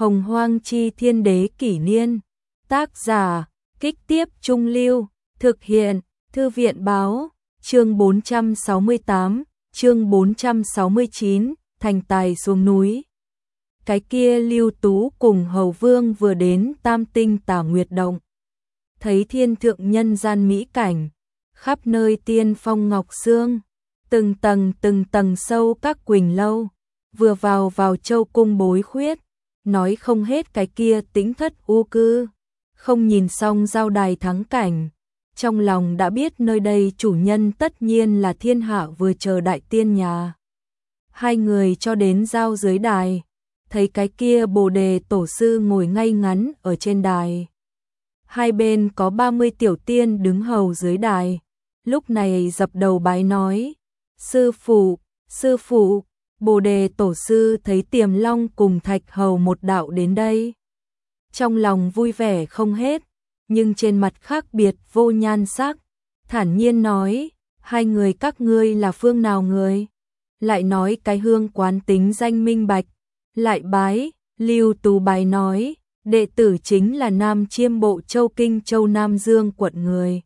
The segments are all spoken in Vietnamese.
Hồng Hoang Chi Thiên Đế Kỷ Niên. Tác giả, Kích Tiếp Trung Lưu. Thực hiện, Thư viện Báo. Chương 468, chương 469, thành tài xuống núi. Cái kia Lưu Tú cùng Hầu Vương vừa đến Tam Tinh Tả Nguyệt Động. Thấy thiên thượng nhân gian mỹ cảnh, khắp nơi tiên phong ngọc xương, từng tầng sâu các quỳnh lâu, vừa vào châu cung bối khuyết, nói không hết cái kia tĩnh thất u cư, không nhìn xong giao đài thắng cảnh, trong lòng đã biết nơi đây chủ nhân tất nhiên là thiên hạ vừa chờ đại tiên nhà. Hai người cho đến giao dưới đài, thấy cái kia Bồ Đề Tổ sư ngồi ngay ngắn ở trên đài. Hai bên có 30 tiểu tiên đứng hầu dưới đài, lúc này dập đầu bái nói: sư phụ, Bồ Đề Tổ sư thấy Tiềm Long cùng Thạch Hầu một đạo đến đây. Trong lòng vui vẻ không hết, nhưng trên mặt khác biệt vô nhan sắc, thản nhiên nói: hai người các ngươi là phương nào người? Lại nói cái hương quán tính danh minh bạch, lại bái. Lưu Tú bái nói: đệ tử chính là Nam Chiêm Bộ Châu Kinh Châu Nam Dương quận người.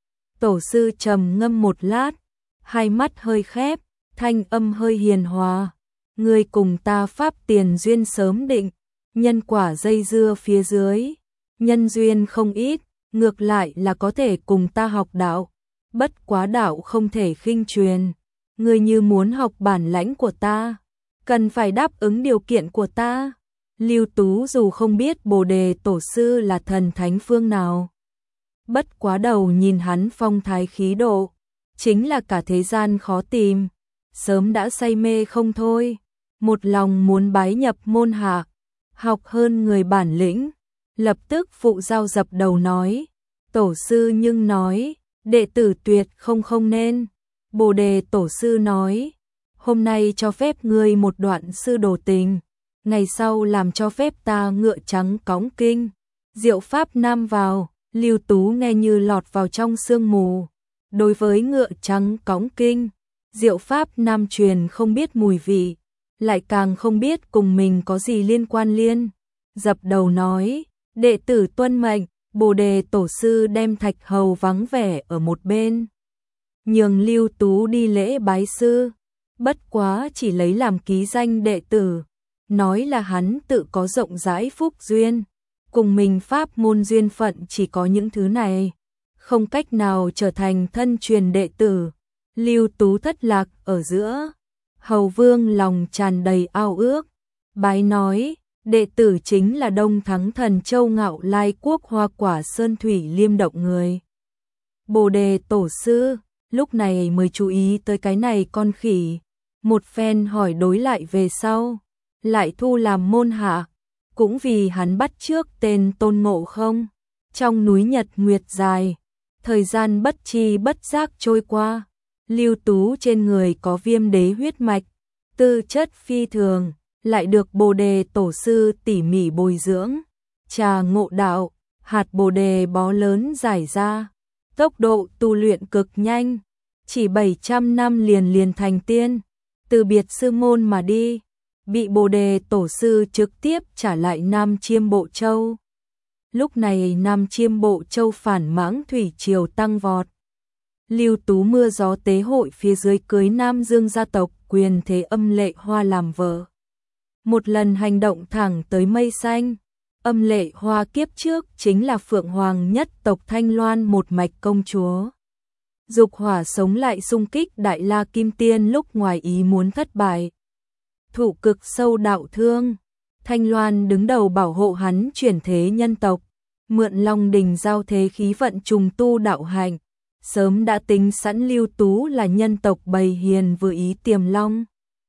Tổ sư trầm ngâm một lát, hai mắt hơi khép, thanh âm hơi hiền hòa: ngươi cùng ta pháp tiền duyên sớm định, nhân quả dây dưa phía dưới, nhân duyên không ít, ngược lại là có thể cùng ta học đạo, bất quá đạo không thể khinh truyền, ngươi như muốn học bản lãnh của ta, cần phải đáp ứng điều kiện của ta. Lưu Tú dù không biết Bồ Đề Tổ sư là thần thánh phương nào, bất quá đầu nhìn hắn phong thái khí độ, chính là cả thế gian khó tìm, sớm đã say mê không thôi, một lòng muốn bái nhập môn hạ, học hơn người bản lĩnh, lập tức phụ giao dập đầu nói: tổ sư nhưng nói, đệ tử tuyệt không nên. Bồ Đề Tổ sư nói: hôm nay cho phép ngươi một đoạn sư đồ tình, ngày sau làm cho phép ta ngựa trắng cõng kinh, diệu pháp nam vào. Lưu Tú nghe như lọt vào trong sương mù, đối với ngựa trắng cõng kinh, diệu pháp nam truyền không biết mùi vị, lại càng không biết cùng mình có gì liên quan liên. Dập đầu nói: đệ tử tuân mệnh. Bồ Đề Tổ sư đem Thạch Hầu vắng vẻ ở một bên, nhường Lưu Tú đi lễ bái sư, bất quá chỉ lấy làm ký danh đệ tử, nói là hắn tự có rộng rãi phúc duyên, cùng mình pháp môn duyên phận chỉ có những thứ này, không cách nào trở thành thân truyền đệ tử. Lưu Tú thất lạc ở giữa, Hầu Vương lòng tràn đầy ao ước, bái nói: đệ tử chính là Đông Thắng Thần Châu Ngạo Lai Quốc Hoa Quả Sơn Thủy Liêm Động người. Bồ Đề Tổ sư lúc này mới chú ý tới cái này con khỉ, một phen hỏi đối lại về sau, lại thu làm môn hạ, cũng vì hắn bắt trước tên Tôn Ngộ Không. Trong núi nhật nguyệt dài, thời gian bất chi bất giác trôi qua, Lưu Tú trên người có Viêm Đế huyết mạch, tư chất phi thường, lại được Bồ Đề Tổ sư tỉ mỉ bồi dưỡng, trà ngộ đạo, hạt Bồ Đề bó lớn giải ra, tốc độ tu luyện cực nhanh, chỉ 700 năm liền thành tiên, từ biệt sư môn mà đi, bị Bồ Đề Tổ sư trực tiếp trả lại Nam Chiêm Bộ Châu. Lúc này Nam Chiêm Bộ Châu phản mãng thủy triều tăng vọt. Lưu Tú mưa gió tế hội phía dưới cưới Nam Dương gia tộc quyền thế Âm Lệ Hoa làm vợ. Một lần hành động thẳng tới mây xanh. Âm Lệ Hoa kiếp trước chính là Phượng Hoàng nhất tộc Thanh Loan một mạch công chúa. Dục hỏa sống lại xung kích Đại La Kim Tiên lúc ngoài ý muốn thất bại, thụ cực sâu đạo thương. Thanh Loan đứng đầu bảo hộ hắn chuyển thế nhân tộc, mượn Long Đình giao thế khí vận trùng tu đạo hạnh, sớm đã tính sẵn Lưu Tú là nhân tộc bầy hiền vừa ý Tiềm Long.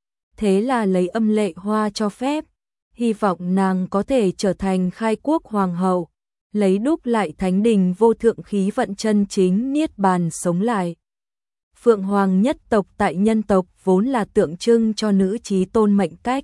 Thế là lấy Âm Lệ Hoa cho phép, hy vọng nàng có thể trở thành khai quốc hoàng hậu, lấy đúc lại thánh đình vô thượng khí vận chân chính niết bàn sống lại. Phượng Hoàng nhất tộc tại nhân tộc vốn là tượng trưng cho nữ chí tôn mệnh cách.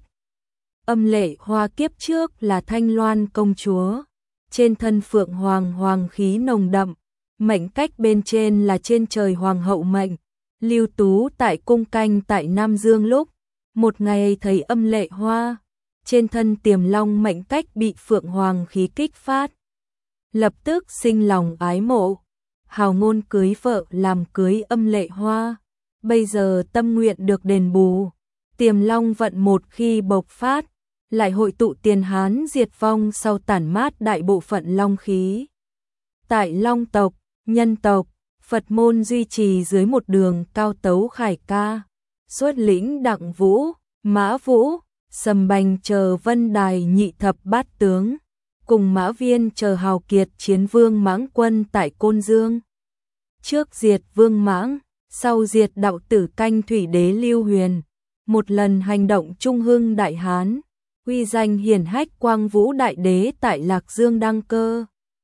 Âm Lệ Hoa kiếp trước là Thanh Loan công chúa, trên thân Phượng Hoàng hoàng khí nồng đậm, mệnh cách bên trên là trên trời hoàng hậu mệnh. Lưu Tú tại cung canh tại Nam Dương lúc, một ngày thấy Âm Lệ Hoa, trên thân Tiềm Long mệnh cách bị Phượng Hoàng khí kích phát. Lập tức sinh lòng ái mộ, hào ngôn cưới vợ làm cưới âm lệ hoa, bây giờ tâm nguyện được đền bù. Tiềm Long vận một khi bộc phát, lại hội tụ tiền Hán diệt vong sau tản mát đại bộ phận long khí. Tại Long tộc, Nhân tộc, Phật môn duy trì dưới một đường Cao Tấu Khải Ca, xuất lĩnh Đặng Vũ, Mã Vũ, Sầm Bành chờ Vân Đài nhị thập bát tướng, cùng Mã Viên chờ hào kiệt chiến vương Mãng quân tại Côn Dương. Trước diệt vương Mãng, sau diệt đạo tử canh thủy đế Lưu Huyền, một lần hành động trung hưng đại Hán, uy danh hiển hách Quang Vũ đại đế tại Lạc Dương đăng cơ.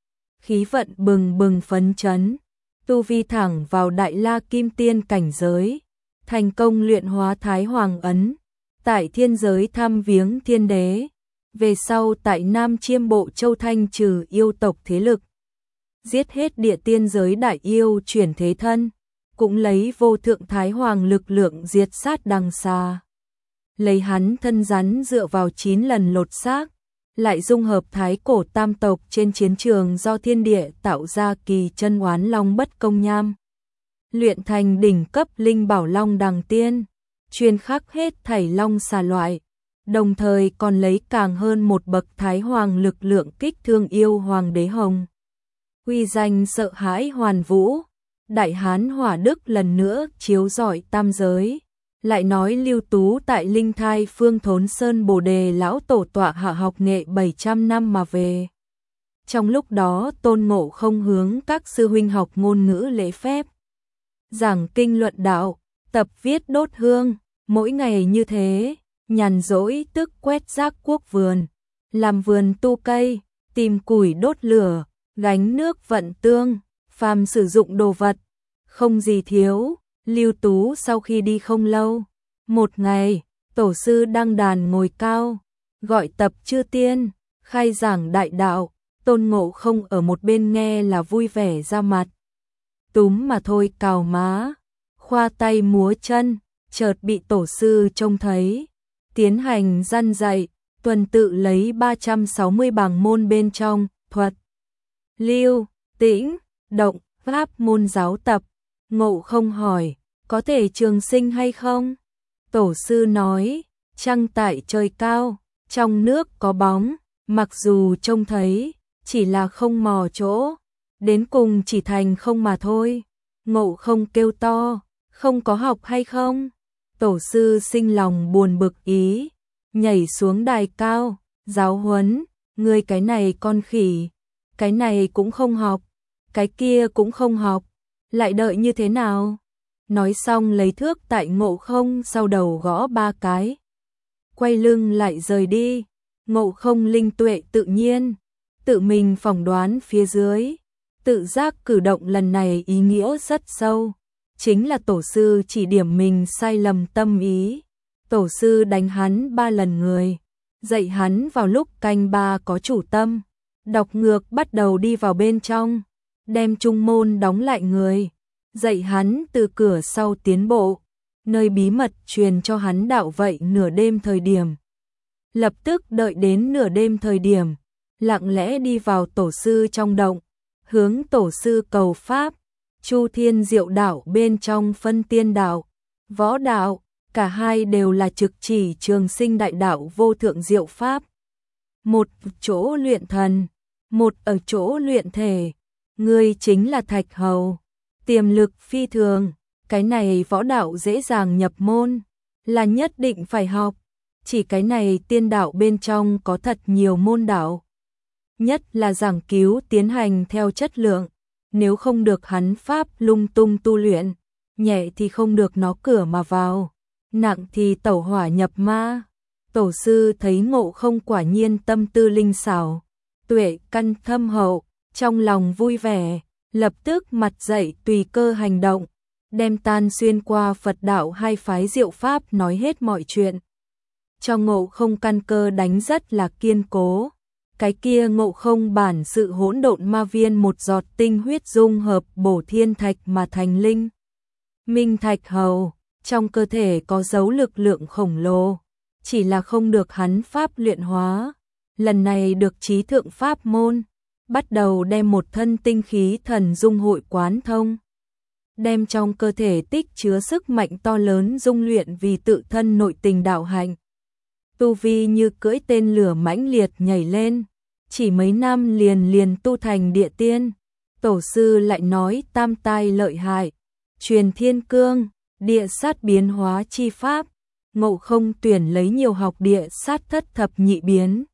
Khí vận bừng bừng phấn chấn, tu vi thẳng vào Đại La Kim Tiên cảnh giới, thành công luyện hóa Thái Hoàng ấn, tại thiên giới thăm viếng thiên đế, về sau tại Nam Chiêm Bộ Châu thanh trừ yêu tộc thế lực, giết hết địa tiên giới đại yêu chuyển thế thân, cũng lấy vô thượng Thái Hoàng lực lượng diệt sát đằng xa. Lấy hắn thân rắn dựa vào 9 lần lột xác, lại dung hợp thái cổ tam tộc trên chiến trường do thiên địa tạo ra kỳ chân oán long bất công nham. Luyện thành đỉnh cấp linh bảo long đằng tiên, chuyên khắc hết thảy long xà loại, đồng thời còn lấy càng hơn một bậc Thái Hoàng lực lượng kích thương yêu Hoàng đế Hồng. Uy danh sợ hãi hoàn vũ, Đại Hán hỏa đức lần nữa chiếu rọi tam giới. Lại nói Lưu Tú tại Linh Thai Phương Thốn Sơn Bồ Đề lão tổ tọa hạ học nghệ 700 năm mà về. Trong lúc đó Tôn Ngộ Không hướng các sư huynh học ngôn ngữ lễ phép, giảng kinh luận đạo, tập viết đốt hương, mỗi ngày như thế, nhàn rỗi tức quét rác quốc vườn, làm vườn tu cây, tìm củi đốt lửa, gánh nước vận tương, phàm sử dụng đồ vật, không gì thiếu. Lưu Tú sau khi đi không lâu, một ngày, tổ sư đăng đàn ngồi cao, gọi tập chư tiên, khai giảng đại đạo, Tôn Ngộ Không ở một bên nghe là vui vẻ ra mặt. Túm mà thôi cào má, khoa tay múa chân, chợt bị tổ sư trông thấy, tiến hành răn dạy, tuần tự lấy 360 bảng môn bên trong, thuật, lưu, tĩnh, động, pháp môn giáo tập. Ngộ Không hỏi, có thể trường sinh hay không? Tổ sư nói, trăng tại trời cao, trong nước có bóng, mặc dù trông thấy, chỉ là không mò chỗ, đến cùng chỉ thành không mà thôi. Ngộ Không kêu to, không có học hay không? Tổ sư sinh lòng buồn bực ý, nhảy xuống đài cao, giáo huấn, ngươi cái này con khỉ, cái này cũng không học, cái kia cũng không học, lại đợi như thế nào? Nói xong lấy thước tại Ngộ Không sau đầu gõ 3 cái, quay lưng lại rời đi. Ngộ Không linh tuệ tự nhiên, tự mình phỏng đoán phía dưới, tự giác cử động lần này ý nghĩa rất sâu, chính là tổ sư chỉ điểm mình sai lầm tâm ý. Tổ sư đánh hắn 3 lần người, dạy hắn vào lúc canh 3 có chủ tâm, đọc ngược bắt đầu đi vào bên trong, đem trung môn đóng lại người, dạy hắn từ cửa sau tiến bộ, nơi bí mật truyền cho hắn đạo vậy nửa đêm thời điểm. Lập tức đợi đến nửa đêm thời điểm, lặng lẽ đi vào tổ sư trong động, hướng tổ sư cầu pháp. Chu Thiên Diệu đạo bên trong phân tiên đạo, võ đạo, cả hai đều là trực chỉ trường sinh đại đạo vô thượng diệu pháp. Một chỗ luyện thần, một ở chỗ luyện thể, ngươi chính là Thạch Hầu, tiềm lực phi thường, cái này võ đạo dễ dàng nhập môn, là nhất định phải học, chỉ cái này tiên đạo bên trong có thật nhiều môn đạo. Nhất là giảng cứu tiến hành theo chất lượng, nếu không được hắn pháp lung tung tu luyện, nhẹ thì không được nó cửa mà vào, nặng thì tẩu hỏa nhập ma. Tổ sư thấy Ngộ Không quả nhiên tâm tư linh xảo, tuệ căn thâm hậu, trong lòng vui vẻ, lập tức mặt dậy tùy cơ hành động, đem tan xuyên qua Phật đạo hai phái diệu pháp nói hết mọi chuyện. Cho Ngộ Không căn cơ đánh rất là kiên cố. Cái kia Ngộ Không bản sự hỗn độn ma viên một giọt tinh huyết dung hợp bổ thiên thạch mà thành linh minh thạch hầu, trong cơ thể có dấu lực lượng khổng lồ, chỉ là không được hắn pháp luyện hóa. Lần này được trí thượng pháp môn, bắt đầu đem một thân tinh khí thần dung hội quán thông, đem trong cơ thể tích chứa sức mạnh to lớn dung luyện vì tự thân nội tình đạo hạnh. Tu vi như cưỡi tên lửa mãnh liệt nhảy lên, chỉ mấy năm liền tu thành địa tiên. Tổ sư lại nói tam tai lợi hại, truyền thiên cương, địa sát biến hóa chi pháp. Ngộ Không tuyển lấy nhiều học địa sát thất thập nhị biến,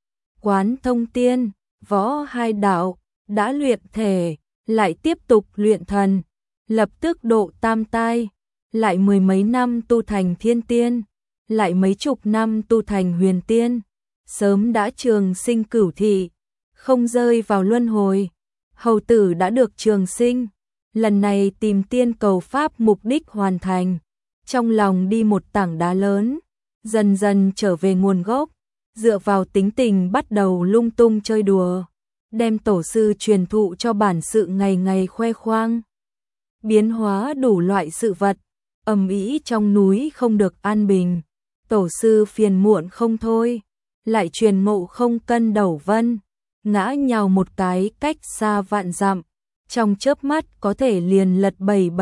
quán thông tiên, võ hai đạo, đã luyện thể, lại tiếp tục luyện thần, lập tức độ tam tai, lại mười mấy năm tu thành thiên tiên, lại mấy chục năm tu thành huyền tiên, sớm đã trường sinh cửu thị, không rơi vào luân hồi. Hầu tử đã được trường sinh, lần này tìm tiên cầu pháp mục đích hoàn thành, trong lòng đi một tảng đá lớn, dần dần trở về nguồn gốc, dựa vào tính tình bắt đầu lung tung chơi đùa, đem tổ sư truyền thụ cho bản sự ngày ngày khoe khoang, biến hóa đủ loại sự vật, ầm ĩ trong núi không được an bình. Tổ sư phiền muộn không thôi, lại truyền Ngộ Không cân đầu vân, ngã nhào một cái cách xa vạn dặm, trong chớp mắt có thể liền lật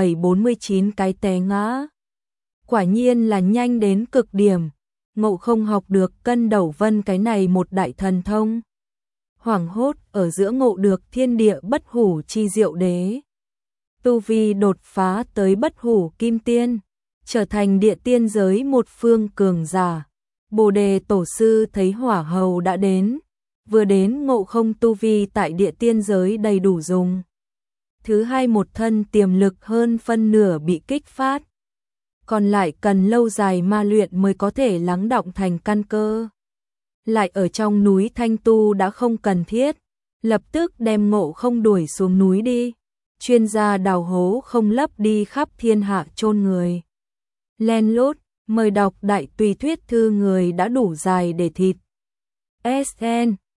7749 cái té ngã. Quả nhiên là nhanh đến cực điểm, Ngộ Không học được cân đầu vân cái này một đại thần thông. Hoảng hốt ở giữa ngộ được thiên địa bất hủ chi diệu đế. Tu vi đột phá tới bất hủ kim tiên, trở thành địa tiên giới một phương cường giả. Bồ đề tổ sư thấy hỏa hầu đã đến, vừa đến Ngộ Không tu vi tại địa tiên giới đầy đủ dùng. Thứ hai một thân tiềm lực hơn phân nửa bị kích phát, còn lại cần lâu dài ma luyện mới có thể lắng đọng thành căn cơ. Lại ở trong núi thanh tu đã không cần thiết, lập tức đem Ngộ Không đuổi xuống núi đi. Chuyên gia đào hố không lấp đi khắp thiên hạ chôn người. Len lút, mời đọc đại tùy thuyết thư người đã đủ dài để thịt. SN